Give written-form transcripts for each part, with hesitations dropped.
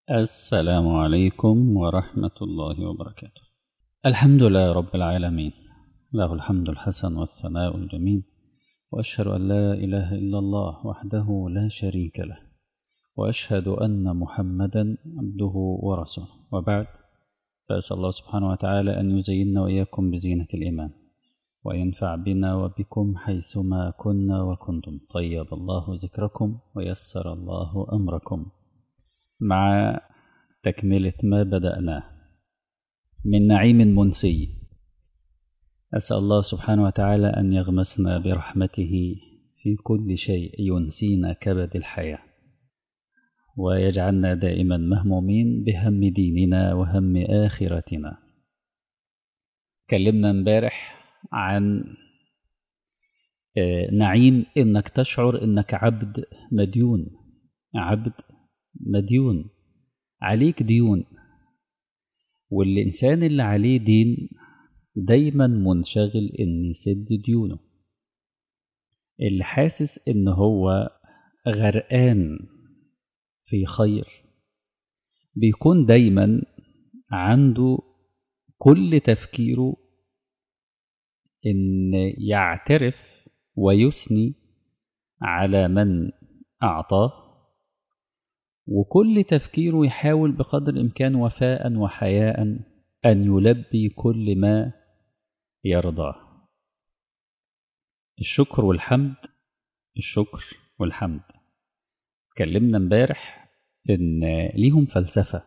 السلام عليكم ورحمة الله وبركاته. الحمد لله رب العالمين، له الحمد الحسن والثناء الجميل، وأشهد أن لا إله إلا الله وحده لا شريك له، وأشهد أن محمدا عبده ورسوله، وبعد، فأسأل الله سبحانه وتعالى أن يزيننا وإياكم بزينة الإيمان، وينفع بنا وبكم حيثما كنا وكنتم، طيب الله ذكركم ويسر الله أمركم، مع تكملة ما بدأناه من نعيم منسي. أسأل الله سبحانه وتعالى أن يغمسنا برحمته في كل شيء ينسينا كبد الحياة، ويجعلنا دائما مهمومين بهم ديننا وهم آخرتنا. كلمنا امبارح عن نعيم إنك تشعر إنك عبد مديون، عبد مديون، عليك ديون، والإنسان اللي عليه دين دايما منشغل إن يسد ديونه. اللي حاسس إن هو غرقان في خير بيكون دايما عنده كل تفكيره إن يعترف ويثني على من أعطاه، وكل تفكيره يحاول بقدر الإمكان وفاء وحياء أن يلبي كل ما يرضاه. الشكر والحمد، الشكر والحمد. اتكلمنا امبارح إن ليهم فلسفة،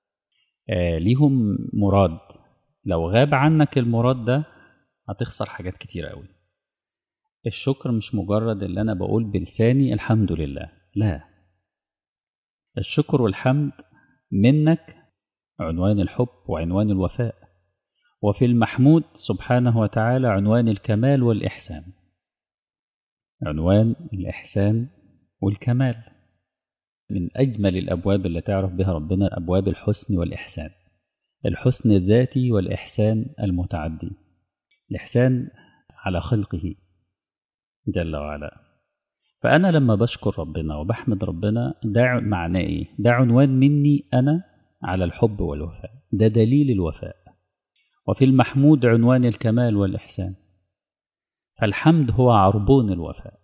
ليهم مراد. لو غاب عنك المراد ده هتخسر حاجات كتير قوي. الشكر مش مجرد اللي أنا بقول بلساني الحمد لله، لا، الشكر والحمد منك عنوان الحب وعنوان الوفاء، وفي المحمود سبحانه وتعالى عنوان الكمال والإحسان، عنوان الإحسان والكمال. من أجمل الأبواب اللي تعرف بها ربنا أبواب الحسن والإحسان، الحسن الذاتي والإحسان المتعدي. الإحسان على خلقه جل وعلا. فأنا لما بشكر ربنا وبحمد ربنا ده معناه إيه؟ ده عنوان مني أنا على الحب والوفاء، ده دليل الوفاء. وفي المحمود عنوان الكمال والإحسان، فالحمد هو عربون الوفاء.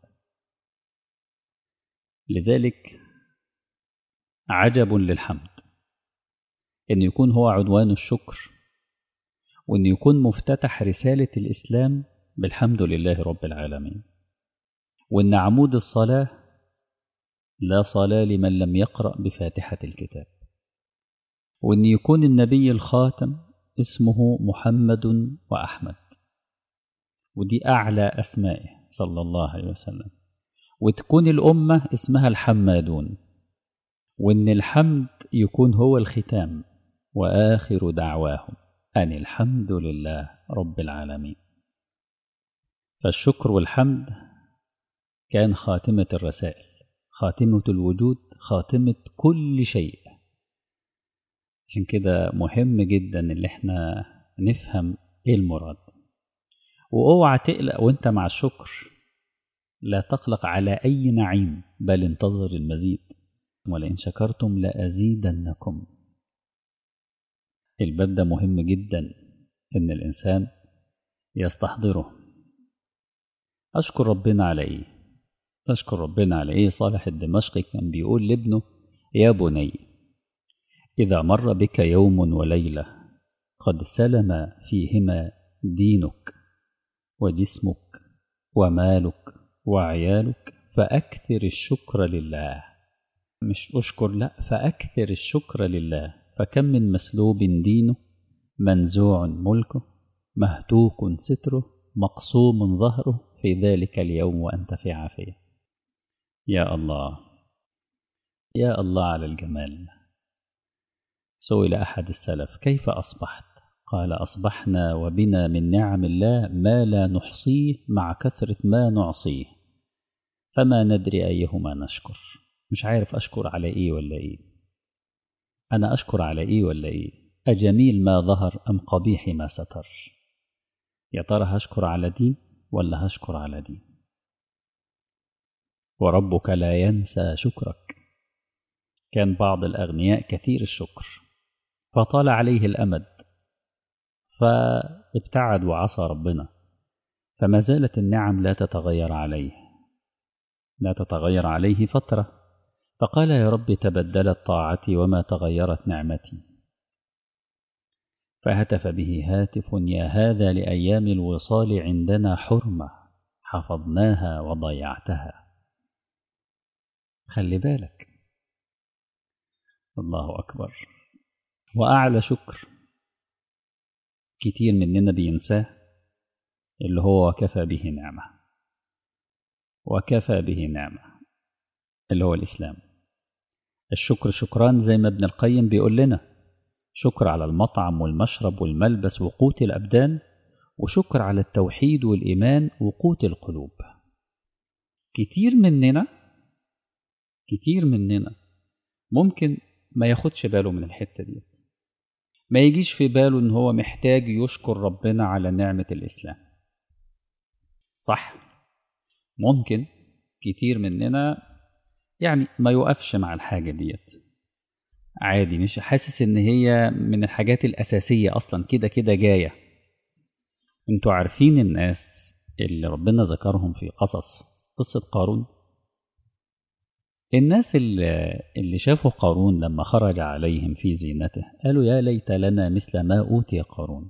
لذلك عجب للحمد أن يكون هو عنوان الشكر، وأن يكون مفتتح رسالة الإسلام بالحمد لله رب العالمين، وأن عمود الصلاة لا صلاة لمن لم يقرأ بفاتحة الكتاب، وأن يكون النبي الخاتم اسمه محمد وأحمد، ودي أعلى أسمائه صلى الله عليه وسلم، وتكون الأمة اسمها الحمادون، وأن الحمد يكون هو الختام، وآخر دعواهم أن الحمد لله رب العالمين. فالشكر والحمد كان خاتمة الرسائل، خاتمة الوجود، خاتمة كل شيء. عشان كده مهم جدا اللي احنا نفهم ايه المراد. واوعى تقلق وانت مع الشكر، لا تقلق على اي نعيم، بل انتظر المزيد، ولئن شكرتم لأزيدنكم. الباب ده مهم جدا ان الانسان يستحضره. اشكر ربنا على ايه؟ تشكر ربنا على ايه؟ صالح الدمشقي كان بيقول لابنه: يا بني، إذا مر بك يوم وليلة قد سلم فيهما دينك وجسمك ومالك وعيالك فأكثر الشكر لله. مش أشكر، لا، فأكثر الشكر لله. فكم من مسلوب دينه، منزوع ملكه، مهتوك ستره، مقسوم ظهره في ذلك اليوم وأنت في عافية. يا الله، يا الله على الجمال. سئل أحد السلف: كيف أصبحت؟ قال: أصبحنا وبنا من نعم الله ما لا نحصيه مع كثرة ما نعصيه، فما ندري أيهما نشكر. مش عارف أشكر على إيه ولا إيه. أنا أشكر على إيه ولا إيه؟ أجميل ما ظهر أم قبيح ما ستر؟ يا ترى هشكر على دي ولا هشكر على دي؟ وربك لا ينسى شكرك. كان بعض الأغنياء كثير الشكر، فطال عليه الأمد فابتعد وعصى ربنا، فما زالت النعم لا تتغير عليه فترة، فقال يا رب تبدلت طاعتي وما تغيرت نعمتي، فهتف به هاتف يا هذا لأيام الوصال عندنا حرمة حفظناها وضيعتها. خلي بالك، الله أكبر. وأعلى شكر كتير مننا بينساه، اللي هو وكفى به نعمة، وكفى به نعمة اللي هو الإسلام. الشكر شكران زي ما ابن القيم بيقول لنا، شكر على المطعم والمشرب والملبس وقوت الأبدان، وشكر على التوحيد والإيمان وقوت القلوب. كتير مننا ممكن ما ياخدش باله من الحتة دي، ما يجيش في باله ان هو محتاج يشكر ربنا على نعمة الإسلام. صح، ممكن كتير مننا يعني ما يوقفش مع الحاجة ديت عادي، مش حاسس ان هي من الحاجات الأساسية أصلا، كده كده جاية. انتوا عارفين الناس اللي ربنا ذكرهم في قصة قارون؟ الناس اللي شافوا قارون لما خرج عليهم في زينته قالوا يا ليت لنا مثل ما أوتي قارون.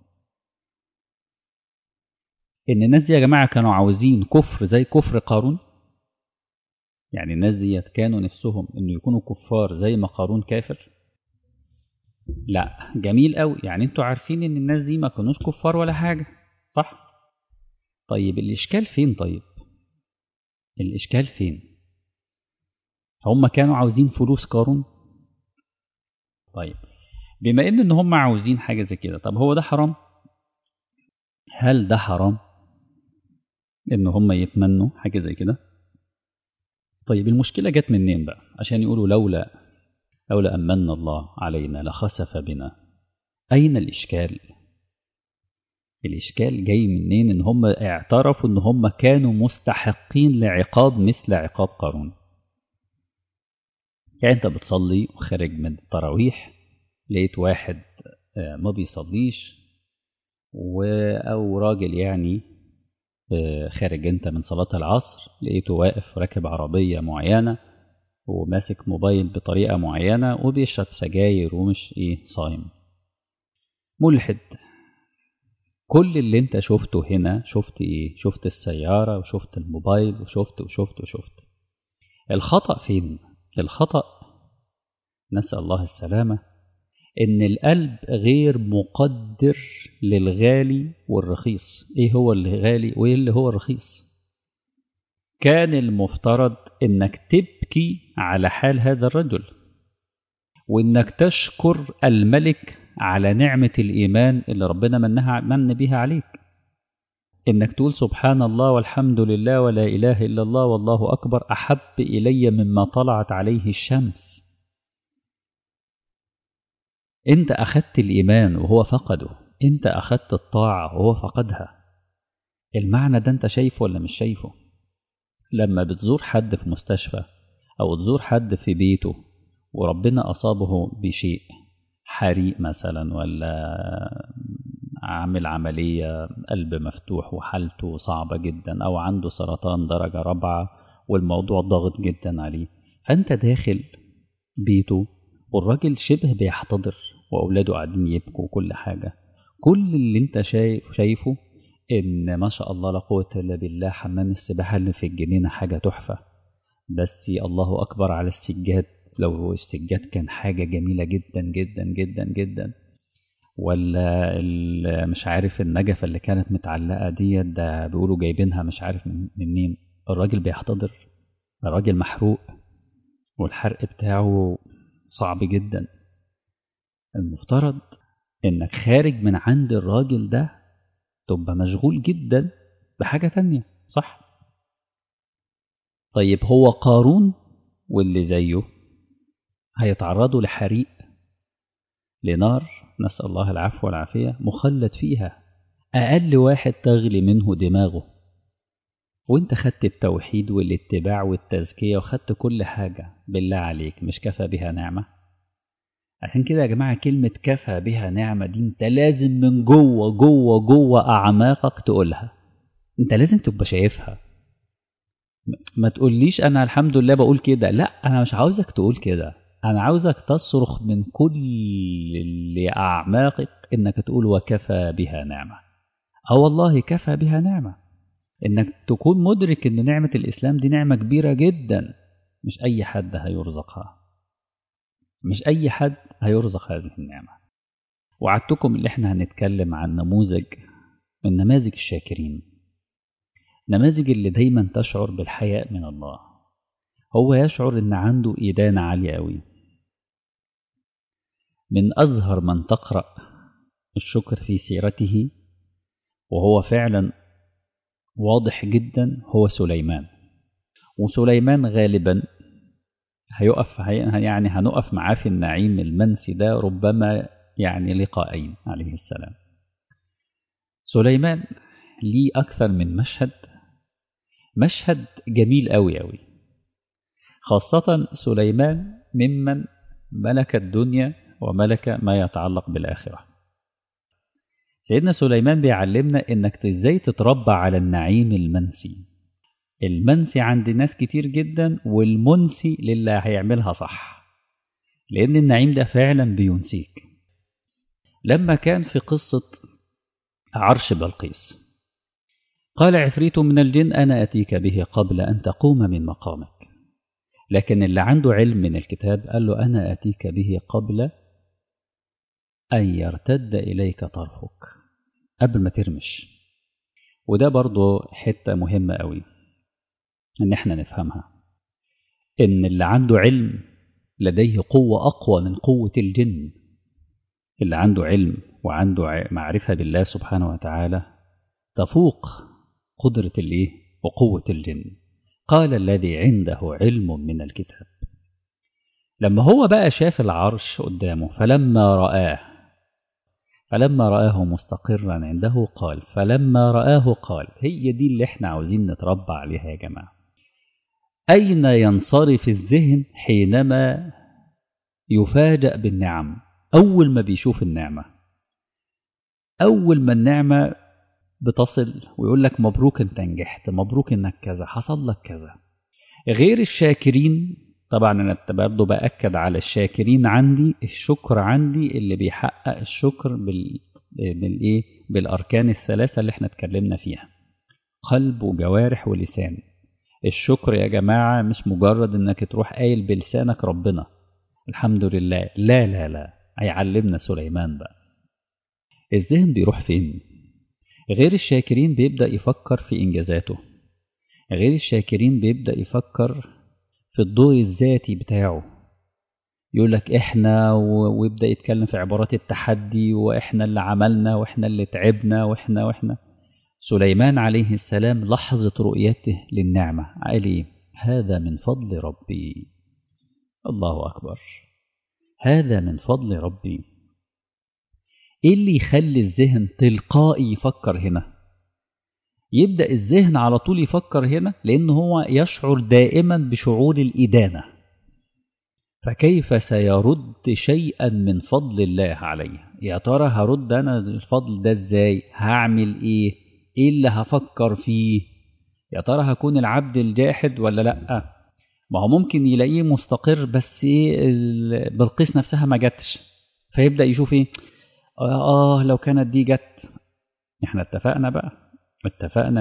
إن الناس دي يا جماعة كانوا عاوزين كفر زي كفر قارون؟ يعني الناس دي كانوا نفسهم إنه يكونوا كفار زي ما قارون كافر؟ لا، جميل قوي. يعني انتوا عارفين إن الناس دي ما كانوش كفار ولا حاجة، صح؟ طيب الإشكال فين؟ الإشكال فين؟ هم كانوا عاوزين فلوس قارون؟ طيب بما إن هم عاوزين حاجة زي كده، طب هو ده حرام؟ هل ده حرام إن هم يتمنوا حاجة زي كده؟ طيب المشكلة جت منين بقى؟ عشان يقولوا لولا أمن الله علينا لخسف بنا. أين الإشكال؟ الإشكال جاي منين؟ إن هم اعترفوا إن هم كانوا مستحقين لعقاب مثل عقاب قارون. يعني أنت بتصلي وخارج من التراويح لقيت واحد ما بيصليش، أو راجل يعني خارج أنت من صلاة العصر لقيته واقف راكب عربية معينة وماسك موبايل بطريقة معينة وبيشرب سجاير ومش صايم، ملحد. كل اللي انت شفته هنا شفت شفت السيارة وشفت الموبايل وشفت. الخطأ فين؟ الخطأ نسأل الله السلامة، ان القلب غير مقدر للغالي والرخيص. ايه هو اللي غالي وايه اللي هو الرخيص؟ كان المفترض انك تبكي على حال هذا الرجل، وانك تشكر الملك على نعمة الإيمان اللي ربنا من بها عليك، انك تقول سبحان الله والحمد لله ولا إله إلا الله والله أكبر أحب إلي مما طلعت عليه الشمس. انت أخذت الإيمان وهو فقده، انت أخذت الطاعة وهو فقدها. المعنى ده انت شايفه ولا مش شايفه؟ لما بتزور حد في مستشفى أو تزور حد في بيته وربنا أصابه بشيء، حريق مثلا ولا عامل عملية قلب مفتوح وحالته صعبة جدا، أو عنده سرطان درجة 4 والموضوع ضاغط جدا عليه، فأنت داخل بيته والراجل شبه بيحتضر وأولاده قاعدين يبكوا وكل حاجة، كل اللي انت شايفه إن ما شاء الله لا قوة إلا بالله حمام السباحة اللي في الجنينة حاجة تحفة، بس الله أكبر على السجاد، لو السجاد كان حاجة جميلة جدا جدا جدا جدا، ولا مش عارف النجفة اللي كانت متعلقة ديت ده بيقولوا جايبينها مش عارف منين، الراجل بيحتضر، الراجل محروق والحرق بتاعه صعب جدا. المفترض انك خارج من عند الراجل ده تبقى مشغول جدا بحاجة تانية، صح؟ طيب هو قارون واللي زيه هيتعرضوا لحريق، لنار، نسأل الله العفو والعافية، مخلد فيها، أقل واحد تغلي منه دماغه. وانت خدت التوحيد والاتباع والتزكية وخدت كل حاجة، بالله عليك مش كفى بها نعمة؟ عشان كده يا جماعة كلمة كفى بها نعمة دي انت لازم من جوه جوه جوه أعماقك تقولها، انت لازم تبقى شايفها. ما تقوليش أنا الحمد لله بقول كده، لا أنا مش عاوزك تقول كده، أنا عاوزك تصرخ من كل اللي أعماقك إنك تقول وكفى بها نعمة. والله كفى بها نعمة، إنك تكون مدرك إن نعمة الإسلام دي نعمة كبيرة جدا، مش أي حد هيرزقها، مش أي حد هيرزق هذه النعمة. وعدتكم اللي احنا هنتكلم عن نموذج من نماذج الشاكرين، نماذج اللي دايما تشعر بالحياء من الله. هو يشعر إن عنده إدانة عالية أوي. من أظهر من تقرأ الشكر في سيرته وهو فعلا واضح جدا هو سليمان. وسليمان غالبا يعني هنقف معاه في النعيم المنسي ده ربما يعني لقاءين عليه السلام. سليمان ليه أكثر من مشهد جميل أوي أوي، خاصة سليمان ممن ملك الدنيا وملك ما يتعلق بالآخرة. سيدنا سليمان بيعلمنا إنك إزاي تتربى على النعيم المنسي. المنسي عند ناس كتير جدا، والمنسي للي هيعملها صح، لأن النعيم ده فعلا بينسيك. لما كان في قصة عرش بلقيس قال عفريت من الجن أنا أتيك به قبل أن تقوم من مقامك، لكن اللي عنده علم من الكتاب قال له أنا أتيك به قبل أن يرتد إليك طرفك، قبل ما ترمش. وده برضو حتة مهمة قوي إن احنا نفهمها، إن اللي عنده علم لديه قوة أقوى من قوة الجن. اللي عنده علم وعنده معرفة بالله سبحانه وتعالى تفوق قدرة الإيه وقوة الجن. قال الذي عنده علم من الكتاب. لما هو بقى شاف العرش قدامه فلما رآه مستقرا عنده قال هي دي اللي احنا عاوزين نتربى عليها يا جماعة. أين ينصرف الذهن حينما يفاجأ بالنعم؟ أول ما بيشوف النعمة، أول ما النعمة بتصل ويقول لك مبروك انت نجحت، مبروك انك كذا، حصل لك كذا. غير الشاكرين طبعا، أنا برضه بأكد على الشاكرين، عندي الشكر عندي اللي بيحقق الشكر بالأركان الثلاثة اللي احنا اتكلمنا فيها، قلب وجوارح ولسان. الشكر يا جماعة مش مجرد انك تروح قايل بلسانك ربنا الحمد لله، لا لا لا، هيعلمنا سليمان بقى الذهن بيروح فين. غير الشاكرين بيبدأ يفكر في إنجازاته، غير الشاكرين بيبدأ يفكر في الدور الذاتي بتاعه، يقول لك إحنا ويبدأ يتكلم في عبارات التحدي، وإحنا اللي عملنا وإحنا اللي تعبنا وإحنا. سليمان عليه السلام لحظة رؤيته للنعمة قال إيه؟ هذا من فضل ربي. الله أكبر، هذا من فضل ربي. إيه اللي يخلي الذهن تلقائي يفكر هنا؟ يبدأ الذهن على طول يفكر هنا لأنه هو يشعر دائما بشعور الإدانة، فكيف سيرد شيئا من فضل الله عليه؟ يا ترى هرد أنا الفضل ده إزاي؟ هعمل إيه؟ إيه اللي هفكر فيه؟ يا ترى هكون العبد الجاحد ولا لأ؟ ما هو ممكن يلاقيه مستقر بس إيه بلقيس نفسها ما جاتش، فيبدأ يشوف إيه؟ لو كانت دي جت. إحنا اتفقنا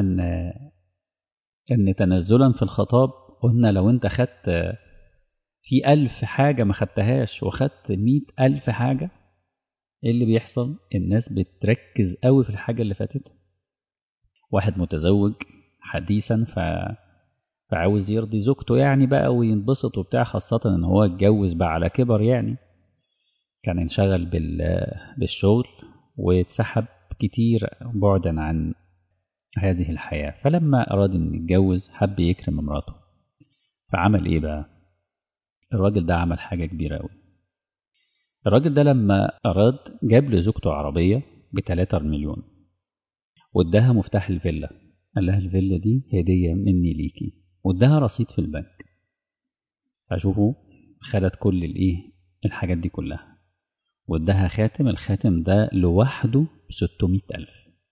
إن تنزلا في الخطاب قلنا لو أنت خدت في 1000 حاجة ما خدتهاش وخدت 100,000 حاجة، إيه اللي بيحصل؟ الناس بتركز قوي في الحاجة اللي فاتته. واحد متزوج حديثا فعاوز يرضي زوجته يعني بقى وينبسط وبتاع، خاصة إن هو اتجوز بقى على كبر، يعني كان انشغل بالشغل واتسحب كتير بعدا عن هذه الحياة. فلما أراد أن يتجوز حب يكرم امراته، فعمل إيه بقى؟ الراجل ده عمل حاجة كبيرة أوي. الراجل ده لما أراد جاب لزوجته عربية ب3 مليون واداها مفتاح الفيلا، قال لها الفيلا دي هدية مني ليكي، واداها رصيد في البنك. فشوفوا، خدت كل الحاجات دي كلها، واداها خاتم، الخاتم ده لوحده 600,000.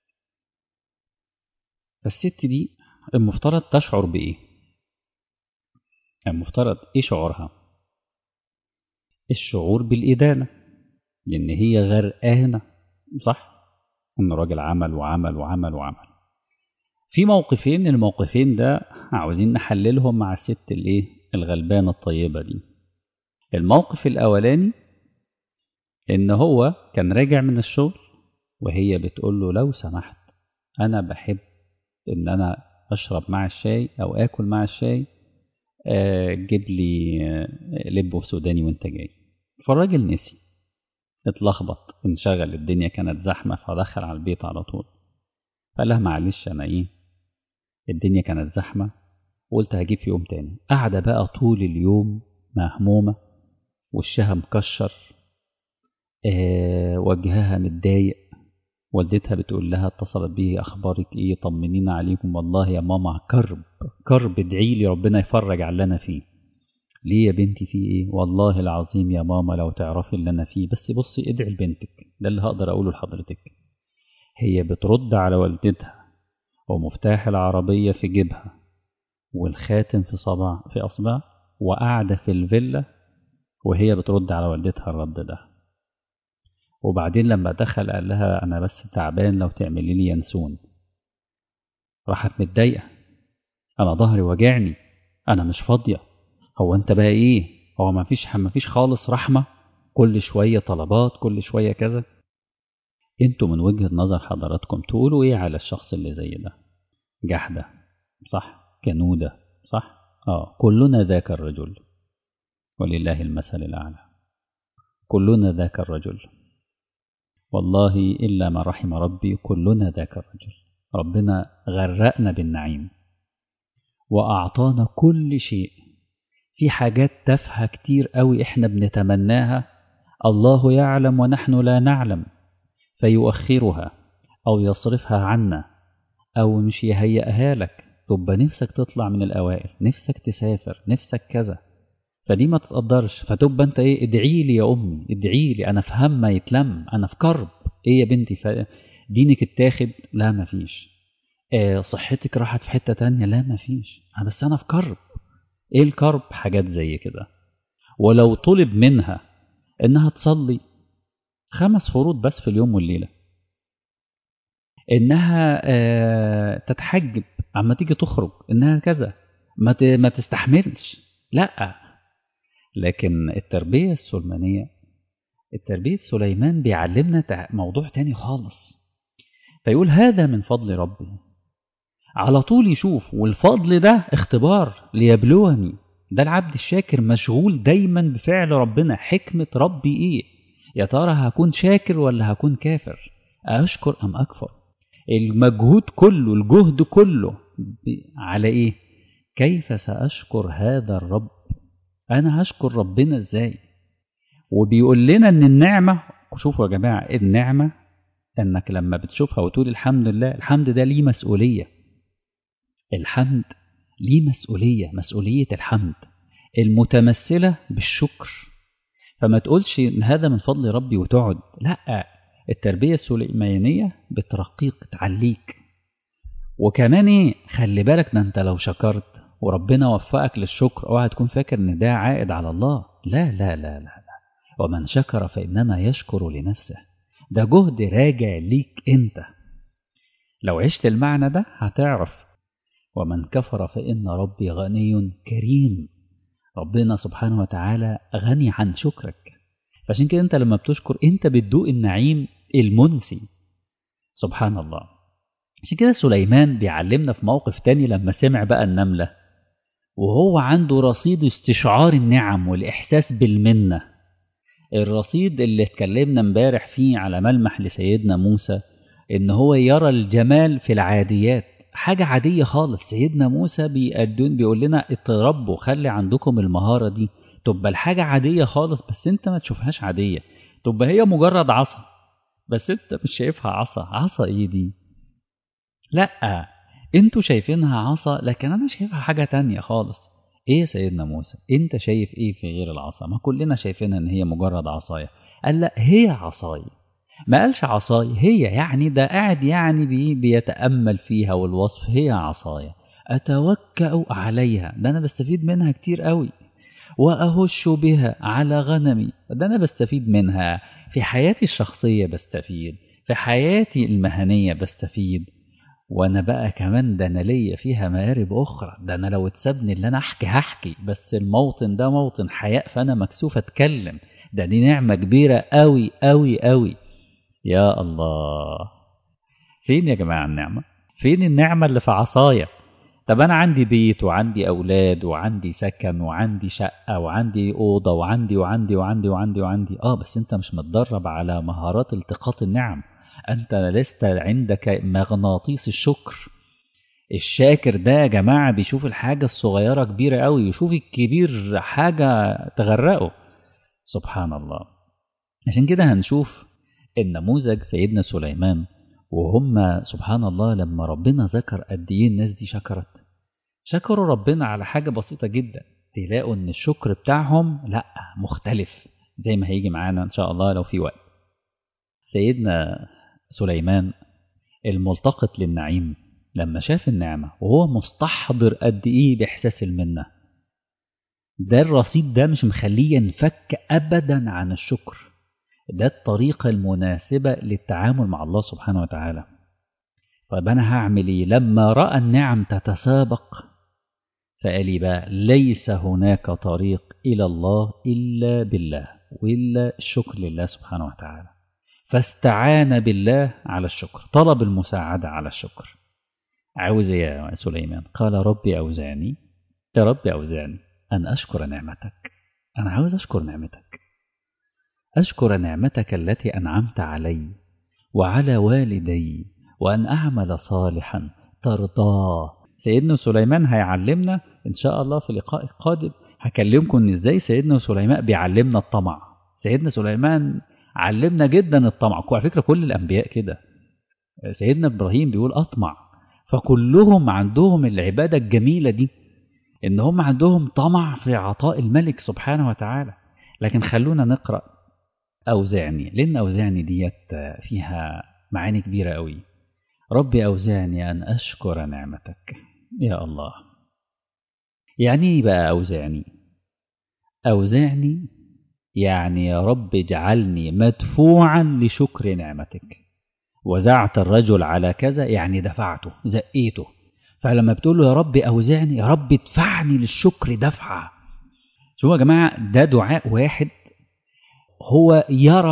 فالست دي المفترض تشعر بإيه؟ المفترض إيه شعورها؟ الشعور بالإدانة، لأن هي غرقانة، صح؟ إن الراجل عمل وعمل وعمل وعمل. في موقفين، الموقفين ده عاوزين نحللهم مع الست الغلبانة الطيبة دي. الموقف الأولاني إن هو كان راجع من الشغل، وهي بتقول له لو سمحت أنا بحب إن أنا أشرب مع الشاي أو آكل مع الشاي، جيب لي لب سوداني وانت جاي. فالراجل نسي، اتلخبط، انشغل، الدنيا كانت زحمة، فدخل على البيت على طول. قال لها معلش أنا الدنيا كانت زحمة، وقلت هجيب في يوم تاني. قاعدة بقى طول اليوم مهمومة، وشها مكشر، وجهها متضايق. والدتها بتقول لها اتصلت بيه أخبارك إيه، طمنينا عليكم، والله يا ماما كرب كرب، ادعي لي ربنا يفرج على اللي أنا فيه. ليه يا بنتي في إيه؟ والله العظيم يا ماما لو تعرفي اللي أنا فيه، بس بصي ادعي لبنتك، ده اللي هقدر أقوله لحضرتك. هي بترد على والدتها، ومفتاح العربية في جيبها، والخاتم في أصبع، وقاعدة في الفيلا وهي بترد على والدتها الرد ده. وبعدين لما دخل قال لها أنا بس تعبان، لو تعملي لي ينسون. راحت متضايقة، أنا ظهري وجعني، أنا مش فاضية. هو أنت بقى إيه؟ هو ما فيش خالص رحمة، كل شوية طلبات، كل شوية كذا. أنتوا من وجهة نظر حضراتكم تقولوا إيه على الشخص اللي زي ده؟ جحدة، صح؟ كنودة، صح؟ كلنا ذاك الرجل، ولله المثل الأعلى. كلنا ذاك الرجل، والله إلا ما رحم ربي، كلنا ذاك الرجل. ربنا غرقنا بالنعيم وأعطانا كل شيء. في حاجات تافهة كتير قوي إحنا بنتمناها، الله يعلم ونحن لا نعلم، فيؤخرها أو يصرفها عنا، أو مش يهيئها لك. تبقى نفسك تطلع من الأوائل، نفسك تسافر، نفسك كذا، فدي ما تتقدرش. فتبقى أنت ادعي لي يا أمي، ادعي لي، أنا في هم ما يتلم، أنا في كرب. إيه يا بنتي؟ دينك اتاخد؟ لا مفيش. صحتك راحت في حتة تانية؟ لا مفيش. بس أنا في كرب. إيه الكرب؟ حاجات زي كده. ولو طلب منها إنها تصلي 5 فروض بس في اليوم والليلة، إنها تتحجب عما تيجي تخرج، إنها كذا، ما تستحملش، لا. لكن التربية السليمانية، التربية سليمان بيعلمنا موضوع تاني خالص. فيقول هذا من فضل ربي، على طول يشوف، والفضل ده اختبار ليبلوني. ده العبد الشاكر مشغول دايما بفعل ربنا. حكمة ربي ايه؟ يا ترى هكون شاكر ولا هكون كافر؟ أشكر أم أكفر؟ المجهود كله، الجهد كله على ايه؟ كيف سأشكر هذا الرب؟ أنا هشكر ربنا ازاي؟ وبيقول لنا ان النعمة، شوفوا يا جماعة، النعمة انك لما بتشوفها وتقول الحمد لله، الحمد ده ليه مسؤولية. الحمد ليه مسؤولية، مسؤولية الحمد المتمثلة بالشكر. فما تقولش إن هذا من فضل ربي وتقعد، لا. التربية السليمانية بترقيك، تعليك. وكمان خلي بالك، ده انت لو شكرت وربنا وفقك للشكر، اوعى تكون فاكر ان ده عائد على الله. لا لا لا لا لا. ومن شكر فإنما يشكر لنفسه. ده جهد راجع ليك انت. لو عشت المعنى ده هتعرف. ومن كفر فإن ربي غني كريم. ربنا سبحانه وتعالى غني عن شكرك. فعشان كده انت لما بتشكر انت بتدوق النعيم المنسي. سبحان الله. عشان كده سليمان بيعلمنا في موقف تاني، لما سمع بقى النملة وهو عنده رصيد استشعار النعم والإحساس بالمنة. الرصيد اللي اتكلمنا امبارح فيه على ملمح لسيدنا موسى، ان هو يرى الجمال في العاديات، حاجة عادية خالص. سيدنا موسى بيقول لنا اتربوا، خلي عندكم المهارة دي. تبقى الحاجة عادية خالص بس انت ما تشوفهاش عادية، تبقى هي مجرد عصا بس انت مش شايفها عصا. عصا ايه دي؟ لا، انتوا شايفينها عصا لكن انا شايفها حاجة تانية خالص. ايه يا سيدنا موسى، انت شايف ايه في غير العصا؟ ما كلنا شايفينها ان هي مجرد عصاية. قال لا، هي عصاي. ما قالش عصاي هي، يعني ده قاعد يعني بيتأمل فيها، والوصف هي عصاية أتوكأ عليها، ده أنا بستفيد منها كتير قوي. وأهش بها على غنمي، ده أنا بستفيد منها في حياتي الشخصية، بستفيد في حياتي المهنية، بستفيد. وأنا بقى كمان ده أنا ليا فيها مآرب أخرى، ده أنا لو اتسابني اللي أنا أحكي هحكي، بس الموطن ده موطن حياء فأنا مكسوف أتكلم. ده دي نعمة كبيرة قوي قوي قوي. يا الله، فين يا جماعة النعمة؟ فين النعمة اللي في عصايا؟ طب أنا عندي بيت وعندي أولاد وعندي سكن وعندي شقة وعندي أوضة وعندي بس أنت مش متدرب على مهارات التقاط النعم. أنت لست عندك مغناطيس الشكر. الشاكر ده يا جماعة بيشوف الحاجة الصغيرة كبيرة قوي، يشوف الكبير حاجة تغرقه. سبحان الله. عشان كده هنشوف النموذج سيدنا سليمان، وهم سبحان الله لما ربنا ذكر قد ايه الناس دي شكروا ربنا على حاجة بسيطة جدا. تلاقوا ان الشكر بتاعهم لا مختلف، زي ما هيجي معانا ان شاء الله لو في وقت. سيدنا سليمان الملتقط للنعيم لما شاف النعمة وهو مستحضر قد ايه باحساس المنة، ده الرصيد ده مش مخليه ينفك ابدا عن الشكر. ده الطريقة المناسبة للتعامل مع الله سبحانه وتعالى. طيب أنا هعمل إيه لما رأى النعم تتسابق؟ فقال لي بقى ليس هناك طريق إلى الله إلا بالله، وإلا الشكر لله سبحانه وتعالى. فاستعان بالله على الشكر، طلب المساعدة على الشكر. عاوز يا سليمان؟ قال ربي أوزعني، يا ربي أوزعني أن أشكر نعمتك. أنا عاوز أشكر نعمتك، أشكر نعمتك التي أنعمت علي وعلى والدي، وأن أعمل صالحا ترضاه. سيدنا سليمان هيعلمنا إن شاء الله في اللقاء القادم. هكلمكم إن إزاي سيدنا سليمان بيعلمنا الطمع. سيدنا سليمان علمنا جدا الطمع، وعلى فكرة كل الأنبياء كده. سيدنا إبراهيم بيقول أطمع، فكلهم عندهم العبادة الجميلة دي، إن هم عندهم طمع في عطاء الملك سبحانه وتعالى. لكن خلونا نقرأ أوزعني، لأن أوزعني ديت فيها معاني كبيرة قوي. ربي أوزعني أن أشكر نعمتك. يا الله، يعني إيه بقى أوزعني؟ أوزعني يعني يا رب اجعلني مدفوعا لشكر نعمتك. وزعت الرجل على كذا يعني دفعته، زقيته. فلما بتقول له يا رب أوزعني، يا رب ادفعني للشكر دفعة. شوفوا يا جماعة، ده دعاء واحد. هو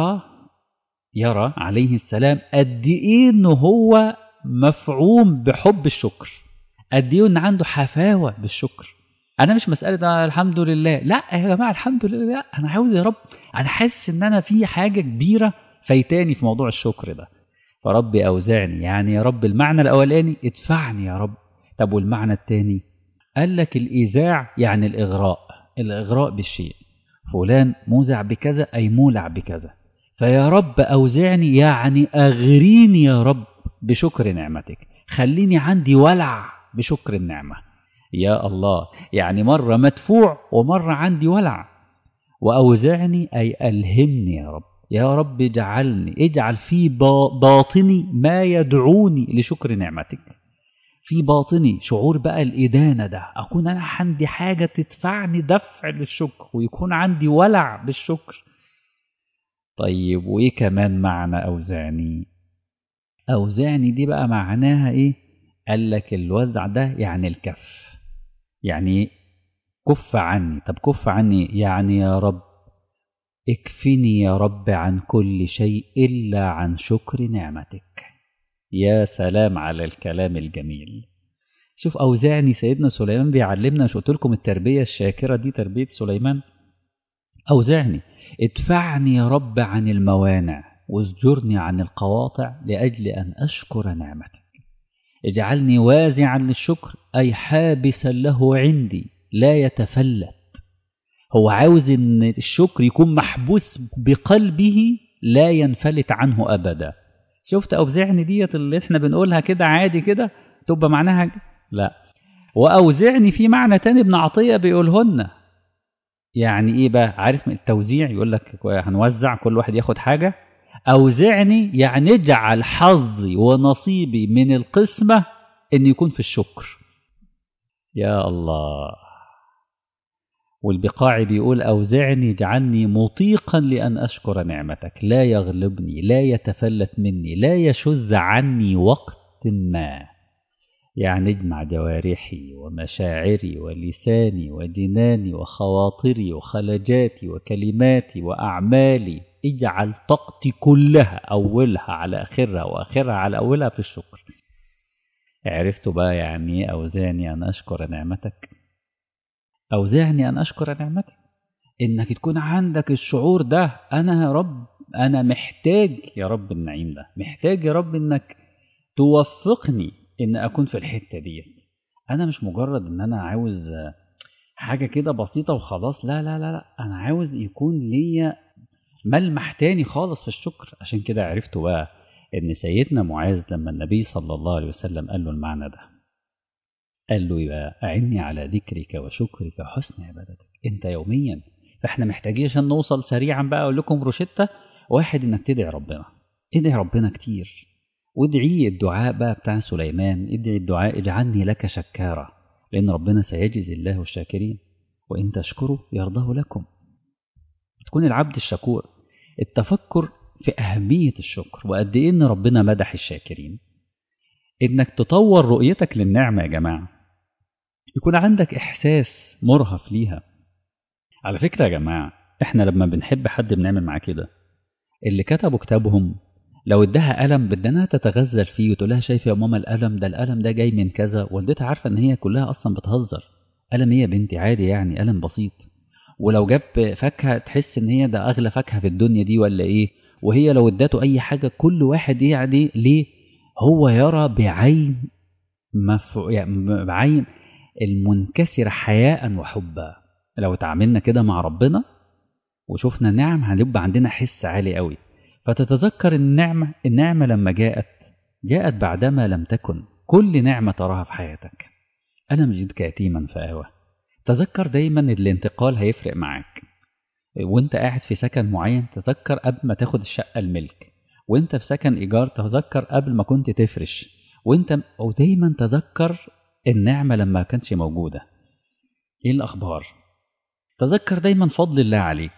يرى عليه السلام قد ايه ان هو مفعوم بحب الشكر، قد ايه ان عنده حفاوة بالشكر. انا مش مسألة الحمد لله، لا يا جماعة الحمد لله، لا انا عاوز يا رب، انا حاسس ان انا في حاجة كبيرة فايتاني في موضوع الشكر ده. فربي اوزعني يعني يا رب المعنى الاولاني ادفعني يا رب. طب والمعنى الثاني؟ قال لك الايزاع يعني الاغراء بالشيء. فلان موزع بكذا أي مولع بكذا، فيا رب أوزعني يعني أغريني يا رب بشكر نعمتك، خليني عندي ولع بشكر النعمة. يا الله، يعني مرة مدفوع ومرة عندي ولع. وأوزعني أي ألهمني يا رب، يا رب اجعل في باطني ما يدعوني لشكر نعمتك. في باطني شعور بقى الإدانة ده، أكون أنا عندي حاجة تدفعني دفع للشكر، ويكون عندي ولع بالشكر. طيب وإيه كمان معنى أوزعني؟ أوزعني دي بقى معناها إيه؟ قال لك الوزع ده يعني الكف، يعني كف عني. طب كف عني يعني يا رب اكفني يا رب عن كل شيء إلا عن شكر نعمتك. يا سلام على الكلام الجميل. شوف أوزعني، سيدنا سليمان بيعلمنا، مش قلت لكم التربية الشاكرة دي تربية سليمان؟ أوزعني ادفعني يا رب عن الموانع، وازجرني عن القواطع لأجل أن أشكر نعمتك. اجعلني وازعا للشكر أي حابسا له عندي لا يتفلت. هو عاوز ان الشكر يكون محبوس بقلبه لا ينفلت عنه أبدا. شفت أوزعني ديت اللي احنا بنقولها كده عادي كده، تبقى معناها لا. وأوزعني في معنى تاني ابن عطية بيقولهن، يعني إيه بقى؟ عارف التوزيع، يقول لك هنوزع كل واحد ياخد حاجة. أوزعني يعني اجعل حظي ونصيبي من القسمة إن يكون في الشكر. يا الله. والبقاعي بيقول أوزعني اجعلني مطيقا لأن أشكر نعمتك، لا يغلبني، لا يتفلت مني، لا يشذ عني وقت ما. يعني اجمع جوارحي ومشاعري ولساني وجناني وخواطري وخلجاتي وكلماتي وأعمالي، اجعل طاقتي كلها أولها على آخرها وآخرها على أولها في الشكر. عرفتوا بقى يعني أوزعني أن أشكر نعمتك؟ أوزعني أن أشكر نعمتك، إنك تكون عندك الشعور ده. أنا يا رب أنا محتاج يا رب النعيم ده، محتاج يا رب إنك توفقني إن أكون في الحتة دي. أنا مش مجرد إن أنا عاوز حاجة كده بسيطة وخلاص، لا لا لا لا، أنا عاوز يكون ليا ملمح تاني خالص في الشكر. عشان كده عرفتوا بقى إن سيدنا معاذ لما النبي صلى الله عليه وسلم قال له المعنى ده، قال له يبقى أعني على ذكرك وشكرك وحسن عبادتك أنت يوميا. فإحنا محتاجين عشان نوصل سريعا بقى، أقول لكم روشتة. واحد، إنك تدعي ربنا، ادعي ربنا كتير، وادعي الدعاء بقى بتاع سليمان، ادعي الدعاء اجعلني لك شكارا، لأن ربنا سيجزي الله الشاكرين وإن تشكروا يرضاه لكم. تكون العبد الشكور. التفكر في أهمية الشكر وقد إيه إن ربنا مدح الشاكرين. إنك تطور رؤيتك للنعمة يا جماعة، يكون عندك إحساس مرهف ليها. على فكرة يا جماعة، إحنا لما بنحب حد بنعمل معاه كده. اللي كتبوا كتابهم لو اداها قلم بدنا تتغزل فيه وتقول لها شايفه يا ماما القلم ده جاي من كذا، والدتها عارفه ان هي كلها اصلا بتهزر. قلم ايه يا بنتي؟ عادي يعني قلم بسيط. ولو جاب فاكهه تحس ان هي ده اغلى فاكهه في الدنيا دي ولا ايه. وهي لو اداته اي حاجه، كل واحد يعني ليه هو يرى بعين يعني بعين المنكسر حياء وحبا. لو تعاملنا كده مع ربنا وشوفنا نعم، هنبقى عندنا حس عالي قوي. فتتذكر النعمة لما جاءت بعدما لم تكن. كل نعمة تراها في حياتك. ألم يجدك يتيما فآوى. تذكر دايما الانتقال هيفرق معاك. وانت قاعد في سكن معين تذكر قبل ما تاخد الشقة الملك، وانت في سكن إيجار تذكر قبل ما كنت تفرش، ودايما تذكر النعمة لما كانتش موجودة. ايه الأخبار؟ تذكر دايما فضل الله عليك.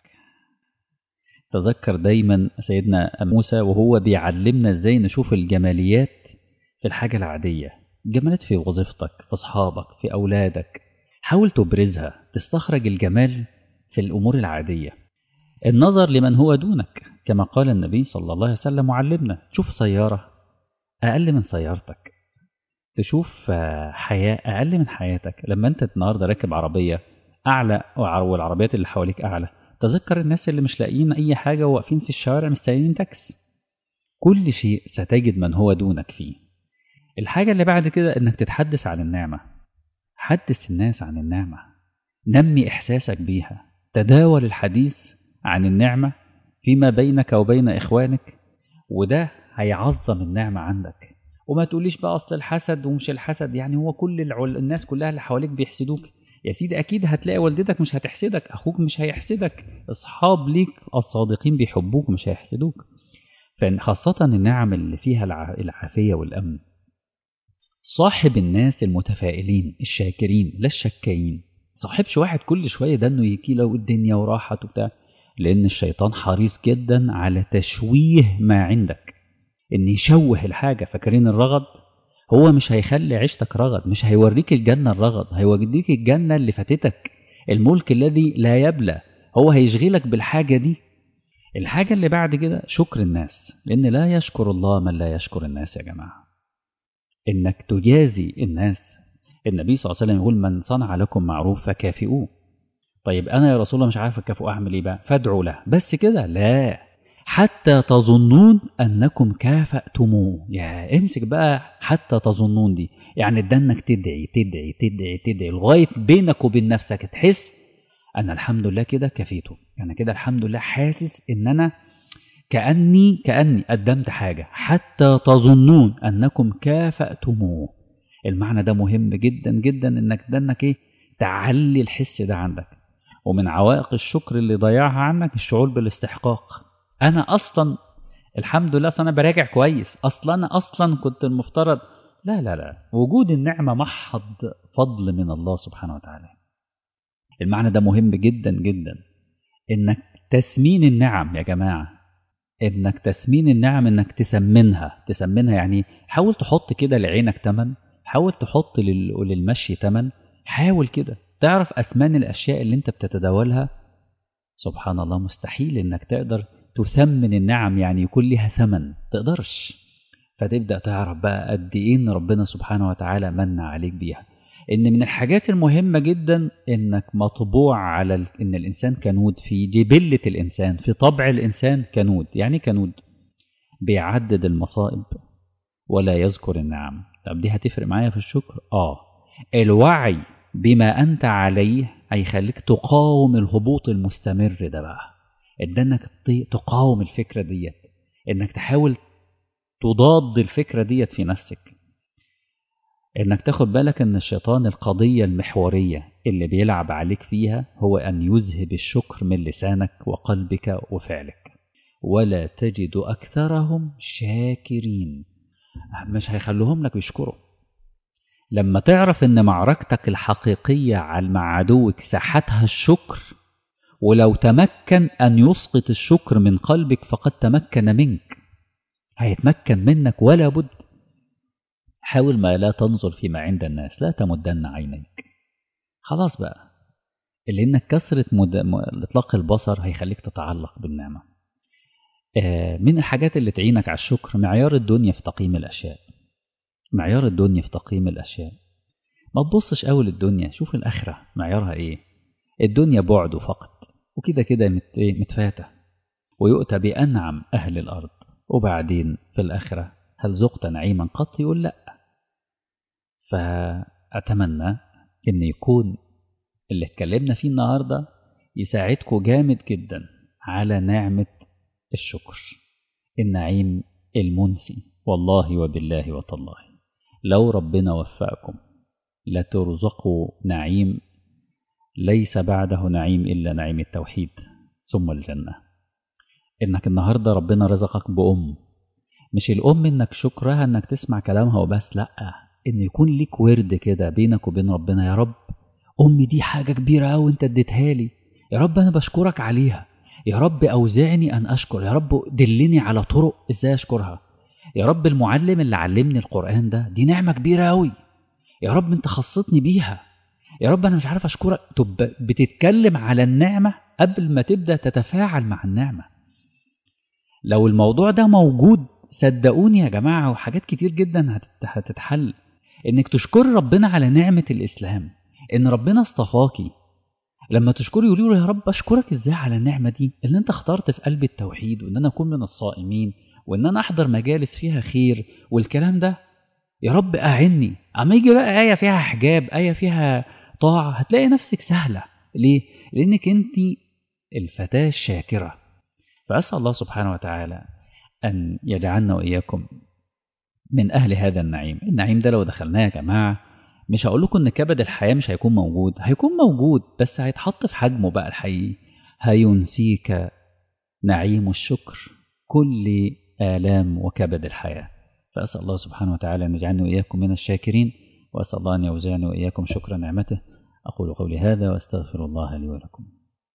تذكر دايما سيدنا موسى وهو بيعلمنا ازاي نشوف الجماليات في الحاجة العادية. الجمالات في وظيفتك، في أصحابك، في أولادك. حاول تبرزها، تستخرج الجمال في الأمور العادية. النظر لمن هو دونك، كما قال النبي صلى الله عليه وسلم وعلمنا. تشوف سيارة أقل من سيارتك، تشوف حياة أقل من حياتك. لما أنت النهاردة راكب عربية أعلى والعربيات اللي حواليك أعلى، تذكر الناس اللي مش لاقيين أي حاجة وواقفين في الشوارع مستنيين تاكس. كل شيء ستجد من هو دونك فيه. الحاجة اللي بعد كده إنك تتحدث عن النعمة. حدث الناس عن النعمة، نمي إحساسك بيها. تداول الحديث عن النعمة فيما بينك وبين إخوانك، وده هيعظم النعمة عندك. وما تقوليش بقى أصل الحسد ومش الحسد، يعني هو كل الناس كلها اللي حواليك بيحسدوك. يا سيدي أكيد هتلاقي والدتك مش هتحسدك، أخوك مش هيحسدك، أصحاب ليك الصادقين بيحبوك مش هيحسدوك. خاصة النعم اللي فيها العافية والأمن. صاحب الناس المتفائلين الشاكرين لا الشكايين. صاحبش واحد كل شوية ده انه يكي له الدنيا وراحت وبتاع، لأن الشيطان حريص جدا على تشويه ما عندك، إن يشوه الحاجة. فاكرين الرغد؟ هو مش هيخلي عيشتك رغد، مش هيوريك الجنة الرغد، هيوريك الجنة اللي فاتتك، الملك الذي لا يبلى. هو هيشغلك بالحاجة دي. الحاجة اللي بعد كده شكر الناس، لأن لا يشكر الله من لا يشكر الناس يا جماعة. إنك تجازي الناس. النبي صلى الله عليه وسلم يقول من صنع لكم معروف فكافئوه. طيب أنا يا رسول الله مش عارف أكافئه، أعمل إيه بقى؟ فادعوا له بس كده؟ لا، حتى تظنون أنكم كافأتموه. يا امسك بقى حتى تظنون دي، يعني ده انك تدعي تدعي تدعي تدعي لغاية بينك وبين نفسك تحس أنا الحمد لله كده كفيته. أنا كده الحمد لله حاسس إن أنا كأني قدمت حاجة. حتى تظنون أنكم كافأتموه، المعنى ده مهم جدا جدا، انك ايه، تعلي الحس ده عندك. ومن عوائق الشكر اللي ضيعها عنك الشعور بالاستحقاق. انا اصلا الحمد لله انا براجع كويس، اصلا انا اصلا كنت المفترض. لا لا لا، وجود النعمة محض فضل من الله سبحانه وتعالى. المعنى ده مهم جدا جدا، انك تسمين النعم يا جماعة، انك تسمين النعم، انك تسمنها يعني حاول تحط كده لعينك تمن، حاول تحط للمشي تمن، حاول كده تعرف أثمان الأشياء اللي انت بتتداولها. سبحان الله، مستحيل انك تقدر تثمن النعم، يعني يكون لها ثمن، تقدرش. فتبدأ تعرف بقى قد ايه ان ربنا سبحانه وتعالى من عليك بيها. ان من الحاجات المهمة جدا انك مطبوع على ان الانسان كنود، في جبلة الانسان، في طبع الانسان كنود. يعني كنود بيعدد المصائب ولا يذكر النعم. طب دي هتفرق معايا في الشكر؟ الوعي بما انت عليه هيخليك تقاوم الهبوط المستمر ده بقى. انك تقاوم الفكرة ديت، انك تحاول تضاد الفكرة ديت في نفسك، انك تاخد بالك ان الشيطان القضية المحورية اللي بيلعب عليك فيها هو ان يذهب الشكر من لسانك وقلبك وفعلك. ولا تجد اكثرهم شاكرين، مش هيخلوهم لك يشكروا. لما تعرف ان معركتك الحقيقية مع عدوك ساحتها الشكر، ولو تمكن ان يسقط الشكر من قلبك فقد تمكن منك، هيتمكن منك ولا بد. حاول ما لا تنظر فيما عند الناس، لا تمدن عينيك. خلاص بقى، لأنك كثرة إطلاق البصر هيخليك تتعلق بالنعمة. من الحاجات اللي تعينك على الشكر معيار الدنيا في تقييم الأشياء. معيار الدنيا في تقييم الأشياء، ما تبصش أول الدنيا، شوف الآخرة معيارها إيه. الدنيا بعد فقط، وكده كده متفاتة، ويؤتى بأنعم أهل الأرض. وبعدين في الآخرة هل ذقت نعيما قط؟ يقول لا. فأتمنى إن يكون اللي اتكلمنا فيه النهاردة يساعدكم جامد جدا على نعمة الشكر، النعيم المنسي. والله وبالله وتالله لو ربنا وفقكم لترزقوا نعيم ليس بعده نعيم إلا نعيم التوحيد ثم الجنة. إنك النهاردة ربنا رزقك بأم، مش الأم إنك شكرها إنك تسمع كلامها وبس، لأ، إن يكون ليك ورد كده بينك وبين ربنا. يا رب أمي دي حاجة كبيرة أوي أنت اديتها لي، يا رب أنا بشكرك عليها، يا رب أوزعني أن أشكر، يا رب دلني على طرق إزاي أشكرها، يا رب المعلم اللي علمني القرآن ده دي نعمة كبيرة أوي، يا رب أنت خصتني بيها، يا رب أنا مش عارف أشكرك. تبقى بتتكلم على النعمة قبل ما تبدأ تتفاعل مع النعمة. لو الموضوع ده موجود صدقوني يا جماعة وحاجات كتير جدا هتتحل. إنك تشكر ربنا على نعمة الإسلام، إن ربنا اصطفاكي. لما تشكري يقولوا له يا رب أشكرك إزاي على النعمة دي، إن أنت اخترت في قلب التوحيد، وإن أنا أكون من الصائمين، وإن أنا أحضر مجالس فيها خير والكلام ده. يا رب أعني. أما يجي بقى آية فيها حجاب، آية فيها طاعة، هتلاقي نفسك سهلة. ليه؟ لأنك أنت الفتاة الشاكرة. فأسأل الله سبحانه وتعالى أن يجعلنا وإياكم من أهل هذا النعيم. النعيم ده لو دخلناه يا جماعة، مش هقول لكم ان كبد الحياة مش هيكون موجود، هيكون موجود بس هيتحط في حجمه بقى الحقيقي. هينسيك نعيم الشكر كل آلام وكبد الحياة. فأسأل الله سبحانه وتعالى أن يجعلني وإياكم من الشاكرين، وأسأل الله أن يوزعني وإياكم شكر نعمته. أقول قولي هذا وأستغفر الله لي ولكم.